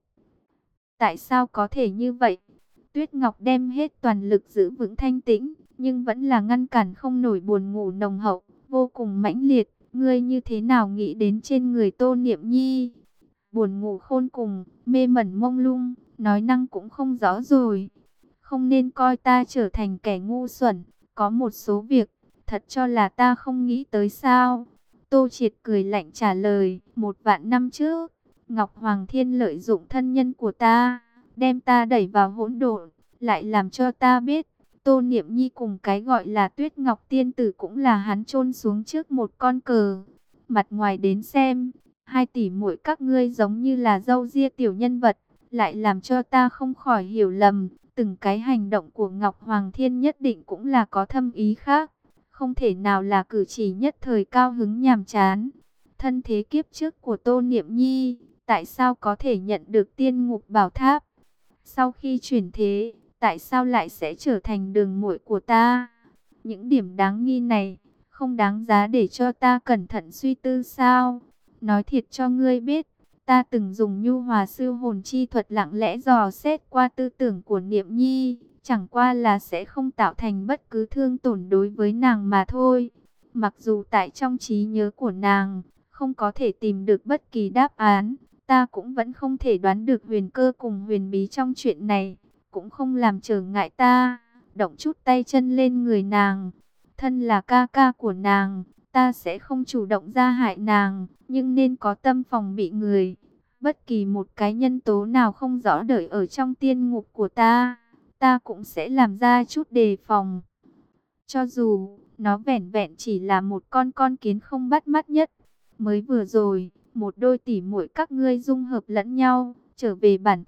Tại sao có thể như vậy? Tuyết Ngọc đem hết toàn lực giữ vững thanh tĩnh, nhưng vẫn là ngăn cản không nổi buồn ngủ nồng hậu, vô cùng mãnh liệt. Ngươi như thế nào nghĩ đến trên người Tô Niệm Nhi? Buồn ngủ khôn cùng, mê mẩn mông lung, nói năng cũng không rõ rồi. Không nên coi ta trở thành kẻ ngu xuẩn, có một số việc, thật cho là ta không nghĩ tới sao? Tô Triệt cười lạnh trả lời, một vạn năm trước, Ngọc Hoàng Thiên lợi dụng thân nhân của ta, đem ta đẩy vào hỗn độn, lại làm cho ta biết, Tô Niệm Nhi cùng cái gọi là Tuyết Ngọc Tiên Tử cũng là hắn chôn xuống trước một con cờ. Mặt ngoài đến xem, hai tỷ muội các ngươi giống như là dâu ria tiểu nhân vật, lại làm cho ta không khỏi hiểu lầm, từng cái hành động của Ngọc Hoàng Thiên nhất định cũng là có thâm ý khác, không thể nào là cử chỉ nhất thời cao hứng nhàm chán. Thân thế kiếp trước của Tô Niệm Nhi, tại sao có thể nhận được tiên ngục bảo tháp? Sau khi chuyển thế, tại sao lại sẽ trở thành đường muội của ta? Những điểm đáng nghi này, không đáng giá để cho ta cẩn thận suy tư sao? Nói thiệt cho ngươi biết, ta từng dùng nhu hòa sư hồn chi thuật lặng lẽ dò xét qua tư tưởng của Niệm Nhi, chẳng qua là sẽ không tạo thành bất cứ thương tổn đối với nàng mà thôi. Mặc dù tại trong trí nhớ của nàng, không có thể tìm được bất kỳ đáp án, ta cũng vẫn không thể đoán được huyền cơ cùng huyền bí trong chuyện này, cũng không làm trở ngại ta động chút tay chân lên người nàng. Thân là ca ca của nàng, ta sẽ không chủ động ra hại nàng, nhưng nên có tâm phòng bị người. Bất kỳ một cái nhân tố nào không rõ đợi ở trong tiên ngục của ta, ta cũng sẽ làm ra chút đề phòng. Cho dù nó vẻn vẹn chỉ là một con con kiến không bắt mắt nhất. Mới vừa rồi, một đôi tỷ muội các ngươi dung hợp lẫn nhau, trở về bản thể,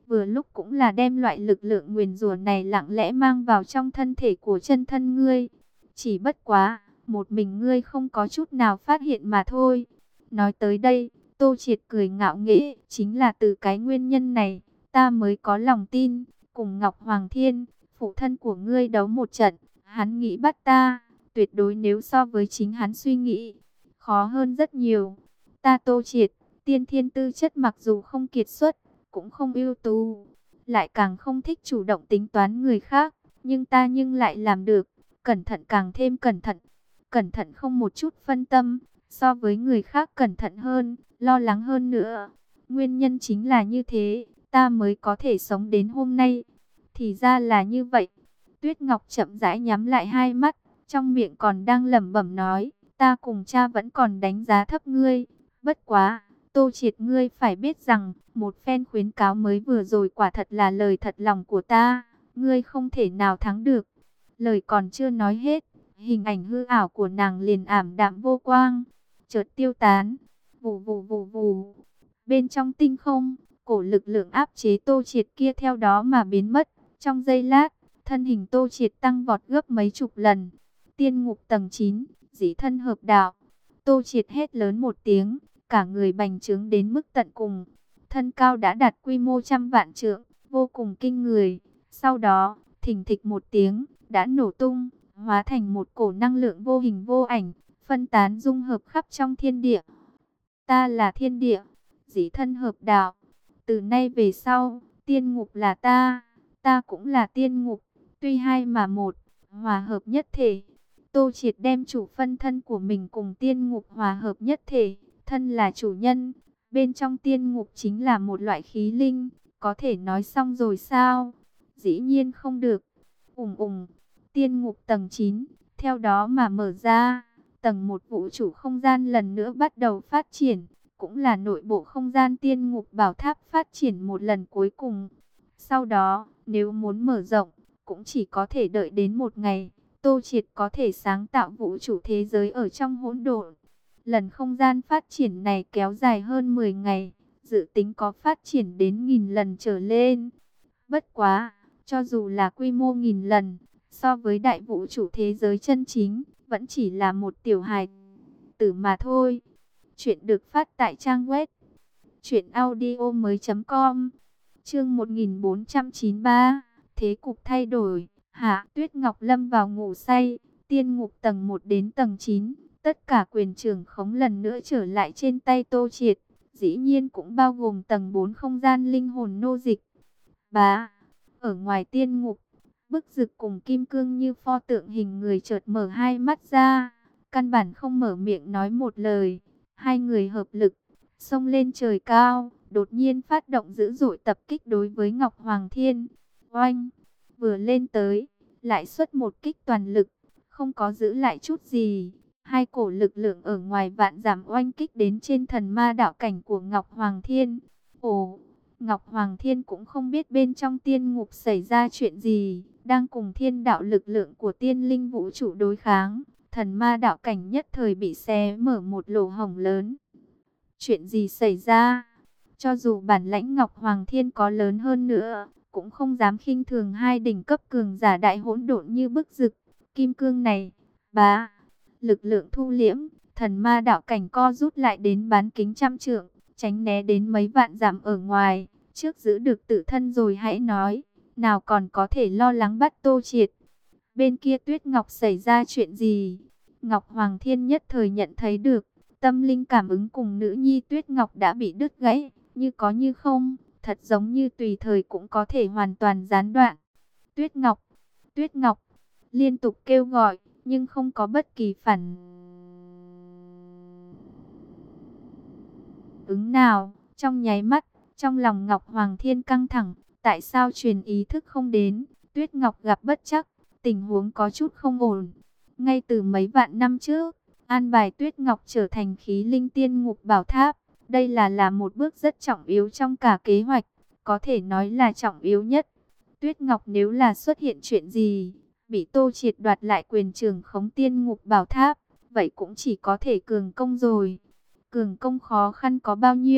vừa lúc cũng là đem loại lực lượng nguyền rủa này lặng lẽ mang vào trong thân thể của chân thân ngươi. Chỉ bất quá, một mình ngươi không có chút nào phát hiện mà thôi. Nói tới đây, Tô Triệt cười ngạo nghễ, chính là từ cái nguyên nhân này, ta mới có lòng tin, cùng Ngọc Hoàng Thiên, phụ thân của ngươi đấu một trận, hắn nghĩ bắt ta, tuyệt đối nếu so với chính hắn suy nghĩ, khó hơn rất nhiều. Ta Tô Triệt, tiên thiên tư chất mặc dù không kiệt xuất, cũng không ưu tú, lại càng không thích chủ động tính toán người khác, nhưng ta nhưng lại làm được, cẩn thận càng thêm cẩn thận, cẩn thận không một chút phân tâm, so với người khác cẩn thận hơn, lo lắng hơn nữa. Nguyên nhân chính là như thế, ta mới có thể sống đến hôm nay. Thì ra là như vậy. Tuyết Ngọc chậm rãi nhắm lại hai mắt, trong miệng còn đang lẩm bẩm nói, ta cùng cha vẫn còn đánh giá thấp ngươi. Bất quá, Tô Triệt ngươi phải biết rằng, một phen khuyến cáo mới vừa rồi quả thật là lời thật lòng của ta, ngươi không thể nào thắng được. Lời còn chưa nói hết, hình ảnh hư ảo của nàng liền ảm đạm vô quang, chợt tiêu tán. Vù vù vù vù. Bên trong tinh không, cổ lực lượng áp chế Tô Triệt kia theo đó mà biến mất. Trong giây lát, thân hình Tô Triệt tăng vọt gấp mấy chục lần. Tiên ngục tầng chín, dĩ thân hợp đạo. Tô Triệt hét lớn một tiếng, cả người bành trướng đến mức tận cùng. Thân cao đã đạt quy mô trăm vạn trượng, vô cùng kinh người. Sau đó, thình thịch một tiếng, đã nổ tung, hóa thành một cổ năng lượng vô hình vô ảnh, phân tán dung hợp khắp trong thiên địa. Ta là thiên địa, dĩ thân hợp đạo. Từ nay về sau, tiên ngục là ta, ta cũng là tiên ngục, tuy hai mà một, hòa hợp nhất thể. Tô Triệt đem chủ phân thân của mình cùng tiên ngục hòa hợp nhất thể, thân là chủ nhân, bên trong tiên ngục chính là một loại khí linh, có thể nói xong rồi sao? Dĩ nhiên không được. Ùng ùng, tiên ngục tầng chín, theo đó mà mở ra, tầng một vũ trụ không gian lần nữa bắt đầu phát triển, cũng là nội bộ không gian tiên ngục bảo tháp phát triển một lần cuối cùng. Sau đó, nếu muốn mở rộng, cũng chỉ có thể đợi đến một ngày, Tô Triệt có thể sáng tạo vũ trụ thế giới ở trong hỗn độn. Lần không gian phát triển này kéo dài hơn mười ngày, dự tính có phát triển đến nghìn lần trở lên. Bất quá, cho dù là quy mô nghìn lần, so với đại vũ trụ thế giới chân chính, vẫn chỉ là một tiểu hài tử mà thôi. Chuyện được phát tại trang web truyện audio mới chấm com. Chương một nghìn bốn trăm chín mươi ba, thế cục thay đổi. Hạ Tuyết Ngọc lâm vào ngủ say, tiên ngục tầng một đến tầng chín, tất cả quyền trưởng khống lần nữa trở lại trên tay Tô Triệt, dĩ nhiên cũng bao gồm tầng bốn không gian linh hồn nô dịch. Bá, ở ngoài tiên ngục, Bức Dực cùng Kim Cương như pho tượng hình người chợt mở hai mắt ra, căn bản không mở miệng nói một lời. Hai người hợp lực, xông lên trời cao, đột nhiên phát động dữ dội tập kích đối với Ngọc Hoàng Thiên. Oanh, vừa lên tới, lại xuất một kích toàn lực, không có giữ lại chút gì. Hai cổ lực lượng ở ngoài vạn giảm oanh kích đến trên thần ma đạo cảnh của Ngọc Hoàng Thiên. Ồ, Ngọc Hoàng Thiên cũng không biết bên trong tiên ngục xảy ra chuyện gì, đang cùng thiên đạo lực lượng của tiên linh vũ trụ đối kháng. Thần ma đạo cảnh nhất thời bị xé mở một lỗ hổng lớn. Chuyện gì xảy ra? Cho dù bản lãnh Ngọc Hoàng Thiên có lớn hơn nữa, cũng không dám khinh thường hai đỉnh cấp cường giả đại hỗn độn như Bức Dực, Kim Cương này. Bá, lực lượng thu liễm, thần ma đạo cảnh co rút lại đến bán kính trăm trượng, tránh né đến mấy vạn dặm ở ngoài. Trước giữ được tự thân rồi hãy nói, nào còn có thể lo lắng bắt Tô Triệt. Bên kia Tuyết Ngọc xảy ra chuyện gì? Ngọc Hoàng Thiên nhất thời nhận thấy được, tâm linh cảm ứng cùng nữ nhi Tuyết Ngọc đã bị đứt gãy, như có như không, thật giống như tùy thời cũng có thể hoàn toàn gián đoạn. Tuyết Ngọc, Tuyết Ngọc, liên tục kêu gọi, nhưng không có bất kỳ phản ứng nào. Trong nháy mắt, trong lòng Ngọc Hoàng Thiên căng thẳng, tại sao truyền ý thức không đến? Tuyết Ngọc gặp bất trắc, tình huống có chút không ổn. Ngay từ mấy vạn năm trước, an bài Tuyết Ngọc trở thành khí linh tiên ngục bảo tháp. Đây là là một bước rất trọng yếu trong cả kế hoạch, có thể nói là trọng yếu nhất. Tuyết Ngọc nếu là xuất hiện chuyện gì, bị Tô Triệt đoạt lại quyền trưởng khống tiên ngục bảo tháp, vậy cũng chỉ có thể cường công rồi. Cường công khó khăn có bao nhiêu,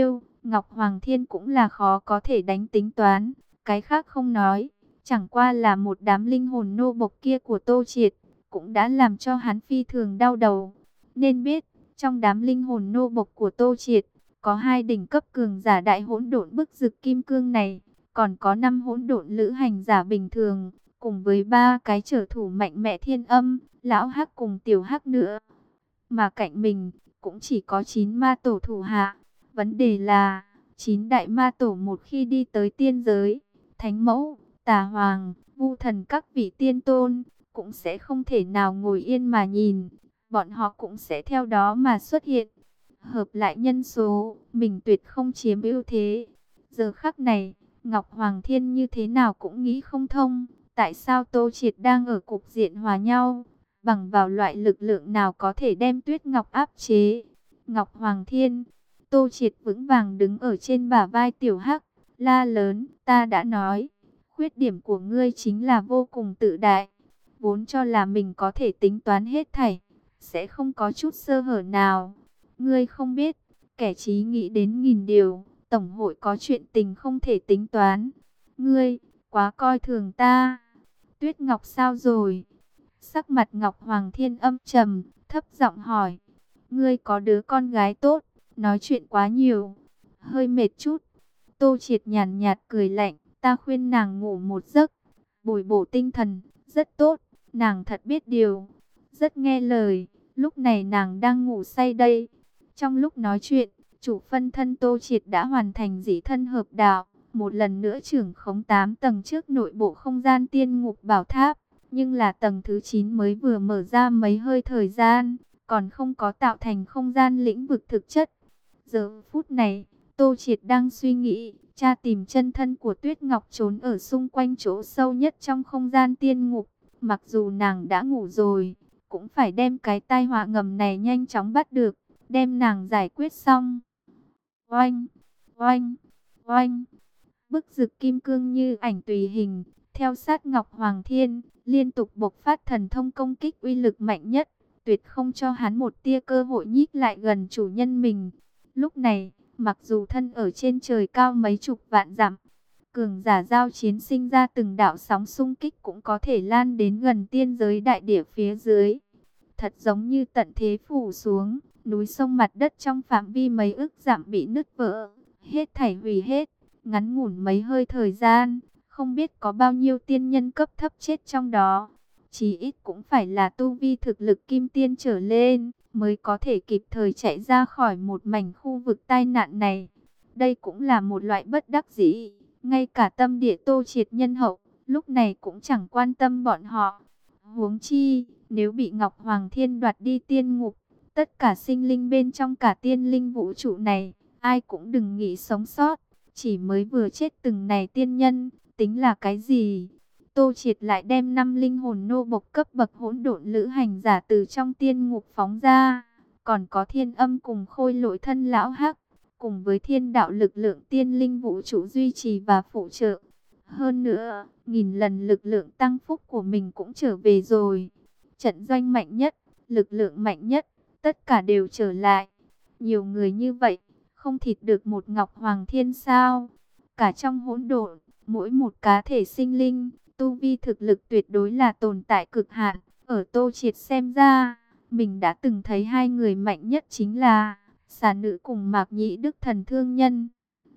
Ngọc Hoàng Thiên cũng là khó có thể đánh tính toán, cái khác không nói, chẳng qua là một đám linh hồn nô bộc kia của Tô Triệt, cũng đã làm cho hắn phi thường đau đầu. Nên biết, trong đám linh hồn nô bộc của Tô Triệt, có hai đỉnh cấp cường giả đại hỗn độn bức dực kim cương này, còn có năm hỗn độn lữ hành giả bình thường, cùng với ba cái trở thủ mạnh mẽ thiên âm, lão hắc cùng tiểu hắc nữa. Mà cạnh mình, cũng chỉ có chín ma tổ thủ hạ. Vấn đề là, chín đại ma tổ một khi đi tới tiên giới, Thánh Mẫu, Tà Hoàng, Vu Thần các vị tiên tôn, cũng sẽ không thể nào ngồi yên mà nhìn. Bọn họ cũng sẽ theo đó mà xuất hiện. Hợp lại nhân số, mình tuyệt không chiếm ưu thế. Giờ khắc này, Ngọc Hoàng Thiên như thế nào cũng nghĩ không thông. Tại sao Tô Triệt đang ở cục diện hòa nhau? Bằng vào loại lực lượng nào có thể đem Tuyết Ngọc áp chế? Ngọc Hoàng Thiên, Tô Triệt vững vàng đứng ở trên bả vai tiểu hắc, la lớn, ta đã nói, khuyết điểm của ngươi chính là vô cùng tự đại, vốn cho là mình có thể tính toán hết thảy, sẽ không có chút sơ hở nào. Ngươi không biết, kẻ trí nghĩ đến nghìn điều, tổng hội có chuyện tình không thể tính toán. Ngươi, quá coi thường ta. Tuyết Ngọc sao rồi? Sắc mặt Ngọc Hoàng Thiên âm trầm, thấp giọng hỏi. Ngươi có đứa con gái tốt, nói chuyện quá nhiều, hơi mệt chút. Tô Triệt nhàn nhạt cười lạnh, ta khuyên nàng ngủ một giấc, bồi bổ tinh thần, rất tốt, nàng thật biết điều, rất nghe lời, lúc này nàng đang ngủ say đây. Trong lúc nói chuyện, chủ phân thân Tô Triệt đã hoàn thành dĩ thân hợp đạo, một lần nữa trưởng khống tám tầng trước nội bộ không gian tiên ngục bảo tháp, nhưng là tầng thứ chín mới vừa mở ra mấy hơi thời gian, còn không có tạo thành không gian lĩnh vực thực chất. Giờ phút này, Tô Triệt đang suy nghĩ, tra tìm chân thân của Tuyết Ngọc trốn ở xung quanh chỗ sâu nhất trong không gian tiên ngục. Mặc dù nàng đã ngủ rồi, cũng phải đem cái tai họa ngầm này nhanh chóng bắt được, đem nàng giải quyết xong. Oanh, oanh, oanh, bức dực kim cương như ảnh tùy hình, theo sát Ngọc Hoàng Thiên, liên tục bộc phát thần thông công kích uy lực mạnh nhất, tuyệt không cho hắn một tia cơ hội nhích lại gần chủ nhân mình. Lúc này, mặc dù thân ở trên trời cao mấy chục vạn dặm, cường giả giao chiến sinh ra từng đạo sóng xung kích cũng có thể lan đến gần tiên giới đại địa phía dưới. Thật giống như tận thế phủ xuống, núi sông mặt đất trong phạm vi mấy ức dặm bị nứt vỡ, hết thảy hủy hết, ngắn ngủn mấy hơi thời gian, không biết có bao nhiêu tiên nhân cấp thấp chết trong đó. Chí ít cũng phải là tu vi thực lực kim tiên trở lên, mới có thể kịp thời chạy ra khỏi một mảnh khu vực tai nạn này. Đây cũng là một loại bất đắc dĩ, ngay cả tâm địa Tô Triệt nhân hậu, lúc này cũng chẳng quan tâm bọn họ. Huống chi, nếu bị Ngọc Hoàng Thiên đoạt đi tiên ngục, tất cả sinh linh bên trong cả tiên linh vũ trụ này, ai cũng đừng nghĩ sống sót. Chỉ mới vừa chết từng này tiên nhân, tính là cái gì? Tô Triệt lại đem năm linh hồn nô bộc cấp bậc hỗn độn lữ hành giả từ trong tiên ngục phóng ra, còn có thiên âm cùng khôi lỗi thân lão hắc, cùng với thiên đạo lực lượng tiên linh vũ trụ duy trì và phụ trợ. Hơn nữa, nghìn lần lực lượng tăng phúc của mình cũng trở về rồi. Trận doanh mạnh nhất, lực lượng mạnh nhất, tất cả đều trở lại. Nhiều người như vậy, không thịt được một Ngọc Hoàng Thiên sao? Cả trong hỗn độn, mỗi một cá thể sinh linh, tu vi thực lực tuyệt đối là tồn tại cực hạn. Ở Tô Triệt xem ra, mình đã từng thấy hai người mạnh nhất chính là Xà Nữ cùng Mạc Nhĩ Đức Thần Thương Nhân.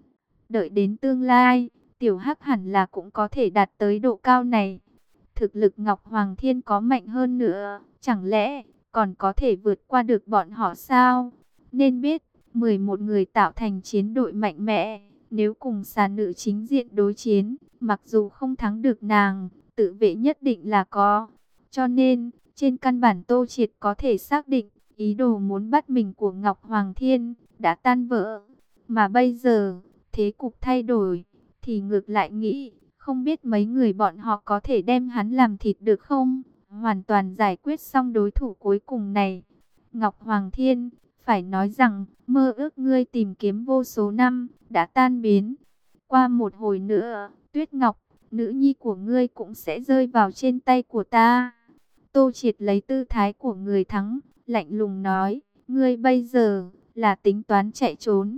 Đợi đến tương lai, tiểu hắc hẳn là cũng có thể đạt tới độ cao này. Thực lực Ngọc Hoàng Thiên có mạnh hơn nữa, chẳng lẽ còn có thể vượt qua được bọn họ sao? Nên biết, mười một người tạo thành chiến đội mạnh mẽ, nếu cùng Xà Nữ chính diện đối chiến, mặc dù không thắng được nàng, tự vệ nhất định là có. Cho nên, trên căn bản Tô Triệt có thể xác định, ý đồ muốn bắt mình của Ngọc Hoàng Thiên đã tan vỡ. Mà bây giờ, thế cục thay đổi, thì ngược lại nghĩ, không biết mấy người bọn họ có thể đem hắn làm thịt được không? Hoàn toàn giải quyết xong đối thủ cuối cùng này. Ngọc Hoàng Thiên, phải nói rằng, mơ ước ngươi tìm kiếm vô số năm, đã tan biến. Qua một hồi nữa, Tuyết Ngọc, nữ nhi của ngươi cũng sẽ rơi vào trên tay của ta. Tô Triệt lấy tư thái của người thắng, lạnh lùng nói, ngươi bây giờ là tính toán chạy trốn,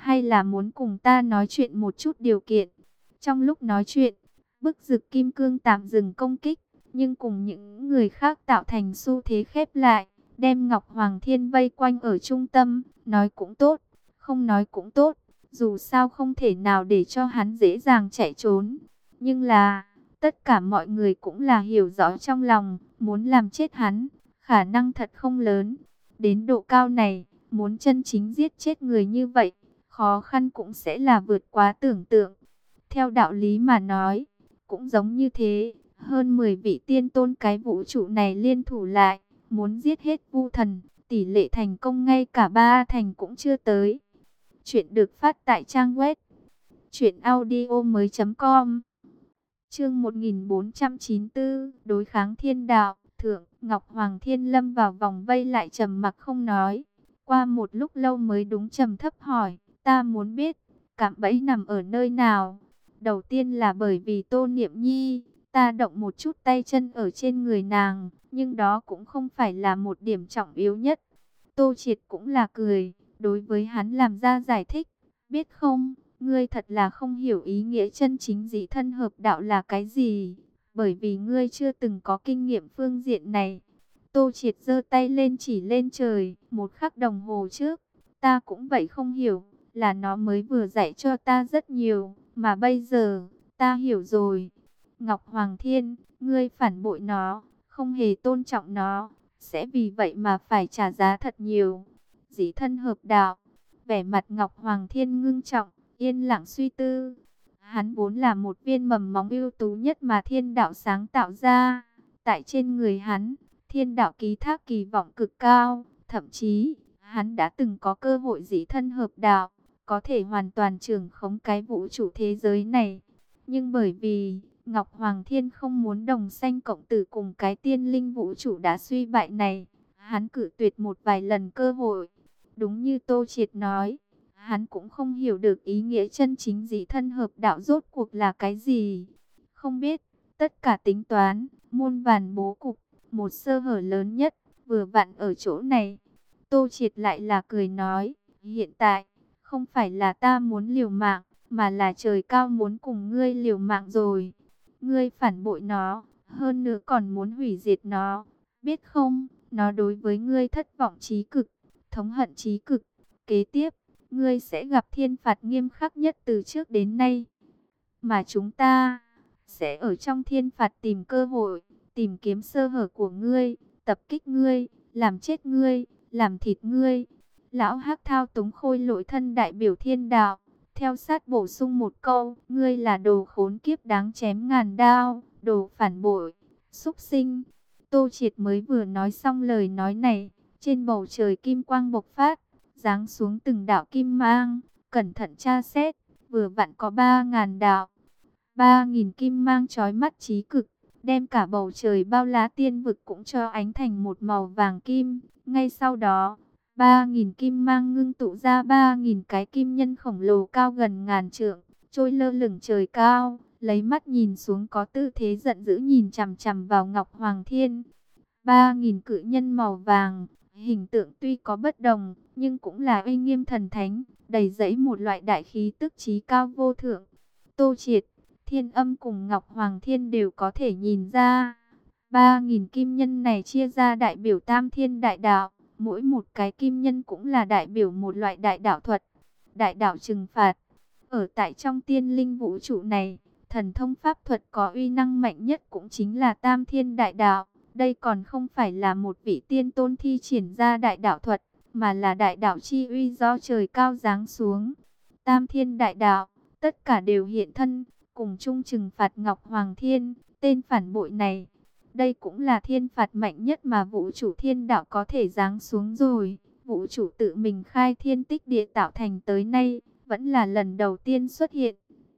hay là muốn cùng ta nói chuyện một chút điều kiện? Trong lúc nói chuyện, bức dực kim cương tạm dừng công kích, nhưng cùng những người khác tạo thành xu thế khép lại, đem Ngọc Hoàng Thiên vây quanh ở trung tâm. Nói cũng tốt, không nói cũng tốt, dù sao không thể nào để cho hắn dễ dàng chạy trốn. Nhưng là, tất cả mọi người cũng là hiểu rõ trong lòng, muốn làm chết hắn, khả năng thật không lớn. Đến độ cao này, muốn chân chính giết chết người như vậy, khó khăn cũng sẽ là vượt quá tưởng tượng. Theo đạo lý mà nói, cũng giống như thế, hơn mười vị tiên tôn cái vũ trụ này liên thủ lại, muốn giết hết Vu Thần, tỷ lệ thành công ngay cả ba thành cũng chưa tới. Chuyện được phát tại trang web truyện audio mới chấm com. Chương một nghìn bốn trăm chín mươi tư, đối kháng thiên đạo. Thượng Ngọc Hoàng Thiên lâm vào vòng vây lại trầm mặc không nói. Qua một lúc lâu mới đúng trầm thấp hỏi, ta muốn biết, cạm bẫy nằm ở nơi nào? Đầu tiên là bởi vì Tô Niệm Nhi, ta động một chút tay chân ở trên người nàng, nhưng đó cũng không phải là một điểm trọng yếu nhất. Tô Triệt cũng là cười, đối với hắn làm ra giải thích, biết không, ngươi thật là không hiểu ý nghĩa chân chính dị thân hợp đạo là cái gì, bởi vì ngươi chưa từng có kinh nghiệm phương diện này. Tô Triệt giơ tay lên chỉ lên trời, một khắc đồng hồ trước, ta cũng vậy không hiểu, là nó mới vừa dạy cho ta rất nhiều, mà bây giờ, ta hiểu rồi. Ngọc Hoàng Thiên, ngươi phản bội nó, không hề tôn trọng nó, sẽ vì vậy mà phải trả giá thật nhiều. Dĩ thân hợp đạo, vẻ mặt Ngọc Hoàng Thiên ngưng trọng, yên lặng suy tư. Hắn vốn là một viên mầm móng ưu tú nhất mà thiên đạo sáng tạo ra. Tại trên người hắn, thiên đạo ký thác kỳ vọng cực cao, thậm chí, hắn đã từng có cơ hội dĩ thân hợp đạo, có thể hoàn toàn trưởng khống cái vũ trụ thế giới này. Nhưng bởi vì Ngọc Hoàng Thiên không muốn đồng sanh cộng tử cùng cái tiên linh vũ trụ đã suy bại này, hắn cự tuyệt một vài lần cơ hội. Đúng như Tô Triệt nói, hắn cũng không hiểu được ý nghĩa chân chính dĩ thân hợp đạo rốt cuộc là cái gì. Không biết, tất cả tính toán, muôn vàn bố cục, một sơ hở lớn nhất, vừa vặn ở chỗ này. Tô Triệt lại là cười nói, hiện tại, không phải là ta muốn liều mạng, mà là trời cao muốn cùng ngươi liều mạng rồi. Ngươi phản bội nó, hơn nữa còn muốn hủy diệt nó. Biết không, nó đối với ngươi thất vọng chí cực, thống hận chí cực. Kế tiếp, ngươi sẽ gặp thiên phạt nghiêm khắc nhất từ trước đến nay. Mà chúng ta sẽ ở trong thiên phạt tìm cơ hội, tìm kiếm sơ hở của ngươi, tập kích ngươi, làm chết ngươi, làm thịt ngươi. Lão Hắc thao túng khôi lỗi thân đại biểu thiên đạo, theo sát bổ sung một câu, ngươi là đồ khốn kiếp đáng chém ngàn đao, đồ phản bội, súc sinh. Tô Triệt mới vừa nói xong lời nói này, trên bầu trời kim quang bộc phát, giáng xuống từng đạo kim mang, cẩn thận tra xét, vừa vặn có ba ngàn đạo. Ba nghìn kim mang chói mắt chí cực, đem cả bầu trời bao la tiên vực cũng cho ánh thành một màu vàng kim. Ngay sau đó, ba nghìn kim mang ngưng tụ ra ba nghìn cái kim nhân khổng lồ cao gần ngàn trượng, trôi lơ lửng trời cao, lấy mắt nhìn xuống có tư thế giận dữ nhìn chằm chằm vào Ngọc Hoàng Thiên. ba nghìn cự nhân màu vàng, hình tượng tuy có bất đồng, nhưng cũng là uy nghiêm thần thánh, đầy dẫy một loại đại khí tức chí cao vô thượng. Tô Triệt, Thiên Âm cùng Ngọc Hoàng Thiên đều có thể nhìn ra, ba nghìn kim nhân này chia ra đại biểu tam thiên đại đạo, mỗi một cái kim nhân cũng là đại biểu một loại đại đạo thuật, đại đạo trừng phạt. Ở tại trong tiên linh vũ trụ này, thần thông pháp thuật có uy năng mạnh nhất cũng chính là tam thiên đại đạo. Đây còn không phải là một vị tiên tôn thi triển ra đại đạo thuật, mà là đại đạo chi uy do trời cao giáng xuống. Tam thiên đại đạo, tất cả đều hiện thân, cùng chung trừng phạt Ngọc Hoàng Thiên, tên phản bội này. Đây cũng là thiên phạt mạnh nhất mà vũ trụ thiên đạo có thể giáng xuống rồi. Vũ trụ tự mình khai thiên tích địa tạo thành tới nay, vẫn là lần đầu tiên xuất hiện.